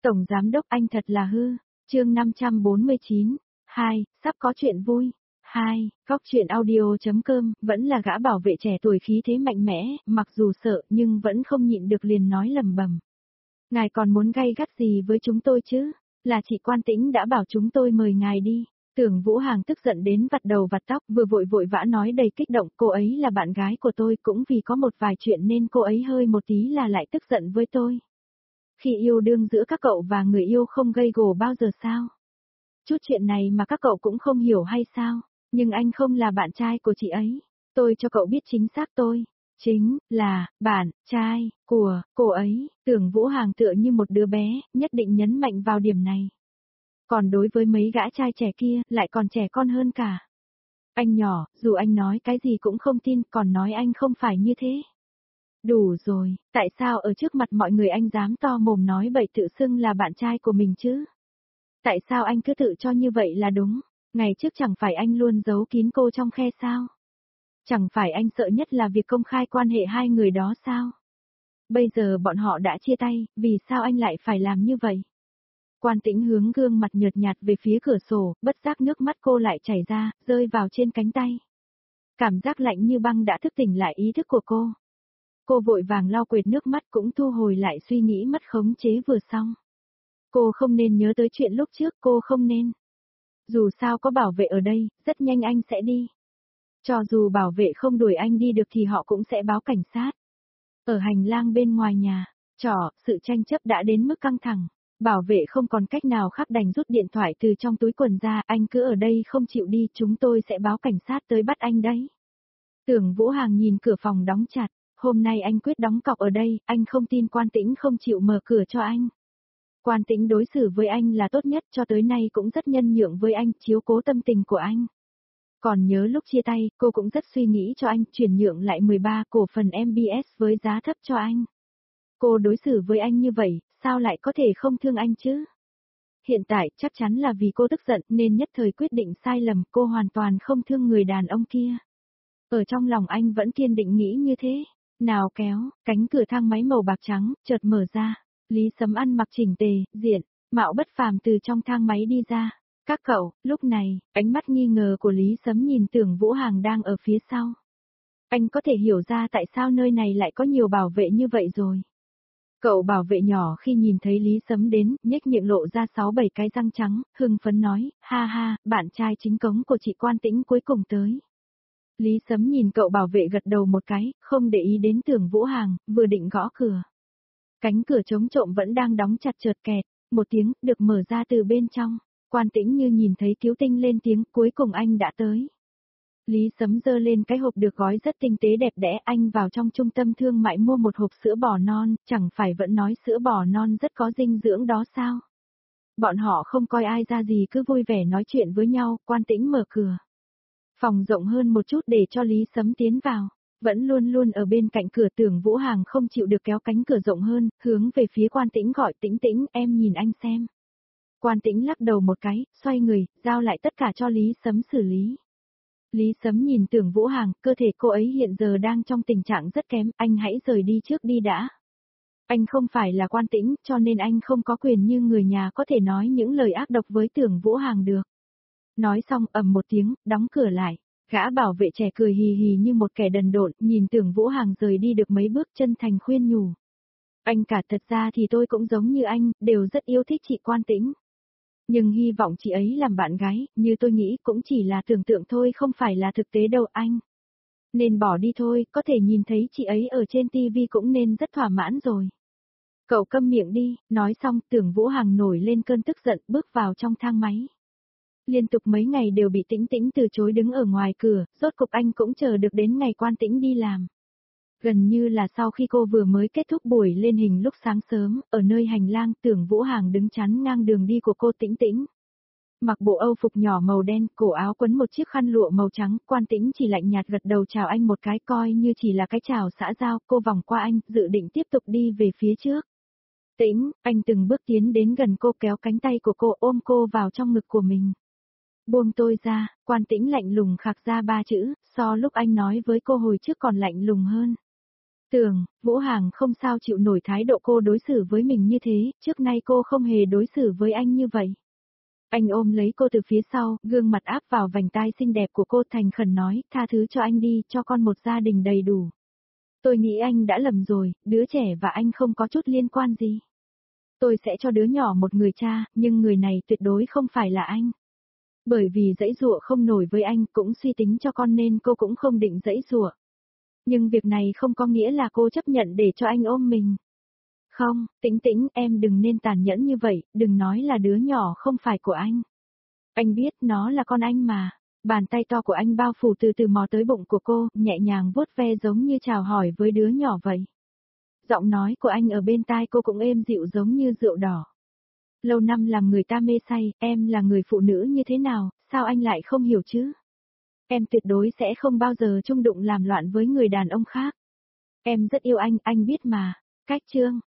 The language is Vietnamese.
Tổng giám đốc anh thật là hư. Chương 549. 2, sắp có chuyện vui. 2, góc truyện audio.com, vẫn là gã bảo vệ trẻ tuổi khí thế mạnh mẽ, mặc dù sợ nhưng vẫn không nhịn được liền nói lầm bầm. Ngài còn muốn gay gắt gì với chúng tôi chứ? Là chị Quan Tĩnh đã bảo chúng tôi mời ngài đi. Tưởng Vũ Hàng tức giận đến vặt đầu vặt tóc, vừa vội vã nói đầy kích động, cô ấy là bạn gái của tôi, cũng vì có một vài chuyện nên cô ấy hơi một tí là lại tức giận với tôi. Khi yêu đương giữa các cậu và người yêu không gây gổ bao giờ sao? Chút chuyện này mà các cậu cũng không hiểu hay sao? Nhưng anh không là bạn trai của chị ấy. Tôi cho cậu biết chính xác tôi. Chính là bạn trai của cô ấy. Tưởng Vũ Hàng tựa như một đứa bé, nhất định nhấn mạnh vào điểm này. Còn đối với mấy gã trai trẻ kia, lại còn trẻ con hơn cả. Anh nhỏ, dù anh nói cái gì cũng không tin, còn nói anh không phải như thế. Đủ rồi, tại sao ở trước mặt mọi người anh dám to mồm nói bậy tự xưng là bạn trai của mình chứ? Tại sao anh cứ tự cho như vậy là đúng? Ngày trước chẳng phải anh luôn giấu kín cô trong khe sao? Chẳng phải anh sợ nhất là việc công khai quan hệ hai người đó sao? Bây giờ bọn họ đã chia tay, vì sao anh lại phải làm như vậy? Quan Tĩnh hướng gương mặt nhợt nhạt về phía cửa sổ, bất giác nước mắt cô lại chảy ra, rơi vào trên cánh tay. Cảm giác lạnh như băng đã thức tỉnh lại ý thức của cô. Cô vội vàng lau quệt nước mắt cũng thu hồi lại suy nghĩ mất khống chế vừa xong. Cô không nên nhớ tới chuyện lúc trước, cô không nên. Dù sao có bảo vệ ở đây, rất nhanh anh sẽ đi. Cho dù bảo vệ không đuổi anh đi được thì họ cũng sẽ báo cảnh sát. Ở hành lang bên ngoài nhà, sự tranh chấp đã đến mức căng thẳng. Bảo vệ không còn cách nào khác đành rút điện thoại từ trong túi quần ra, anh cứ ở đây không chịu đi, chúng tôi sẽ báo cảnh sát tới bắt anh đấy. Tưởng Vũ Hàng nhìn cửa phòng đóng chặt, hôm nay anh quyết đóng cọc ở đây, anh không tin Quan Tĩnh không chịu mở cửa cho anh. Quan Tĩnh đối xử với anh là tốt nhất, cho tới nay cũng rất nhân nhượng với anh, chiếu cố tâm tình của anh. Còn nhớ lúc chia tay, cô cũng rất suy nghĩ cho anh, chuyển nhượng lại 13 cổ phần MBS với giá thấp cho anh. Cô đối xử với anh như vậy, sao lại có thể không thương anh chứ? Hiện tại, chắc chắn là vì cô tức giận nên nhất thời quyết định sai lầm, cô hoàn toàn không thương người đàn ông kia. Ở trong lòng anh vẫn kiên định nghĩ như thế. Nào kéo, cánh cửa thang máy màu bạc trắng, chợt mở ra. Lý Sấm ăn mặc chỉnh tề, diện, mạo bất phàm từ trong thang máy đi ra. Các cậu, lúc này, ánh mắt nghi ngờ của Lý Sấm nhìn Tưởng Vũ Hàng đang ở phía sau. Anh có thể hiểu ra tại sao nơi này lại có nhiều bảo vệ như vậy rồi. Cậu bảo vệ nhỏ khi nhìn thấy Lý Sấm đến, nhếch miệng lộ ra 6-7 cái răng trắng, hưng phấn nói, ha ha, bạn trai chính cống của chị Quan Tĩnh cuối cùng tới. Lý Sấm nhìn cậu bảo vệ gật đầu một cái, không để ý đến Tưởng Vũ Hàng, vừa định gõ cửa. Cánh cửa chống trộm vẫn đang đóng chặt chợt kẹt, một tiếng, được mở ra từ bên trong. Quan Tĩnh như nhìn thấy Cứu Tinh lên tiếng, cuối cùng anh đã tới. Lý Sấm giơ lên cái hộp được gói rất tinh tế đẹp đẽ, anh vào trong trung tâm thương mại mua một hộp sữa bò non, chẳng phải vẫn nói sữa bò non rất có dinh dưỡng đó sao? Bọn họ không coi ai ra gì cứ vui vẻ nói chuyện với nhau, Quan Tĩnh mở cửa. Phòng rộng hơn một chút để cho Lý Sấm tiến vào, vẫn luôn luôn ở bên cạnh cửa. Tưởng Vũ Hàng không chịu được kéo cánh cửa rộng hơn, hướng về phía Quan Tĩnh gọi, Tĩnh Tĩnh, em nhìn anh xem. Quan Tĩnh lắc đầu một cái, xoay người, giao lại tất cả cho Lý Sấm xử lý. Lý Sấm nhìn Tưởng Vũ Hàng, cơ thể cô ấy hiện giờ đang trong tình trạng rất kém, anh hãy rời đi trước đi đã. Anh không phải là Quan Tĩnh, cho nên anh không có quyền như người nhà có thể nói những lời ác độc với Tưởng Vũ Hàng được. Nói xong ầm một tiếng, đóng cửa lại. Gã bảo vệ trẻ cười hì hì như một kẻ đần độn, nhìn Tưởng Vũ Hàng rời đi được mấy bước, chân thành khuyên nhủ. Anh cả, thật ra thì tôi cũng giống như anh, đều rất yêu thích chị Quan Tĩnh. Nhưng hy vọng chị ấy làm bạn gái, như tôi nghĩ cũng chỉ là tưởng tượng thôi, không phải là thực tế đâu anh. Nên bỏ đi thôi, có thể nhìn thấy chị ấy ở trên TV cũng nên rất thỏa mãn rồi. Cậu câm miệng đi, nói xong Tưởng Vũ Hàng nổi lên cơn tức giận bước vào trong thang máy. Liên tục mấy ngày đều bị Tĩnh Tĩnh từ chối đứng ở ngoài cửa, rốt cục anh cũng chờ được đến ngày Quan Tĩnh đi làm. Gần như là sau khi cô vừa mới kết thúc buổi lên hình lúc sáng sớm, ở nơi hành lang Tưởng Vũ Hàng đứng chắn ngang đường đi của cô Tĩnh Tĩnh. Mặc bộ âu phục nhỏ màu đen, cổ áo quấn một chiếc khăn lụa màu trắng, Quan Tĩnh chỉ lạnh nhạt gật đầu chào anh một cái, coi như chỉ là cái chào xã giao. Cô vòng qua anh, dự định tiếp tục đi về phía trước. Tĩnh, anh từng bước tiến đến gần cô, kéo cánh tay của cô, ôm cô vào trong ngực của mình. Buông tôi ra, Quan Tĩnh lạnh lùng khạc ra 3 chữ, so lúc anh nói với cô hồi trước còn lạnh lùng hơn. Tưởng, Vũ Hàng không sao chịu nổi thái độ cô đối xử với mình như thế, trước nay cô không hề đối xử với anh như vậy. Anh ôm lấy cô từ phía sau, gương mặt áp vào vành tai xinh đẹp của cô thành khẩn nói, tha thứ cho anh đi, cho con một gia đình đầy đủ. Tôi nghĩ anh đã lầm rồi, đứa trẻ và anh không có chút liên quan gì. Tôi sẽ cho đứa nhỏ một người cha, nhưng người này tuyệt đối không phải là anh. Bởi vì dãy dụa không nổi với anh cũng suy tính cho con nên cô cũng không định dãy dụa. Nhưng việc này không có nghĩa là cô chấp nhận để cho anh ôm mình. Không, Tĩnh Tĩnh, em đừng nên tàn nhẫn như vậy, đừng nói là đứa nhỏ không phải của anh. Anh biết nó là con anh mà. Bàn tay to của anh bao phủ từ từ mò tới bụng của cô, nhẹ nhàng vuốt ve giống như chào hỏi với đứa nhỏ vậy. Giọng nói của anh ở bên tai cô cũng êm dịu giống như rượu đỏ. Lâu năm làm người ta mê say, em là người phụ nữ như thế nào, sao anh lại không hiểu chứ? Em tuyệt đối sẽ không bao giờ chung đụng làm loạn với người đàn ông khác. Em rất yêu anh biết mà. Cách chương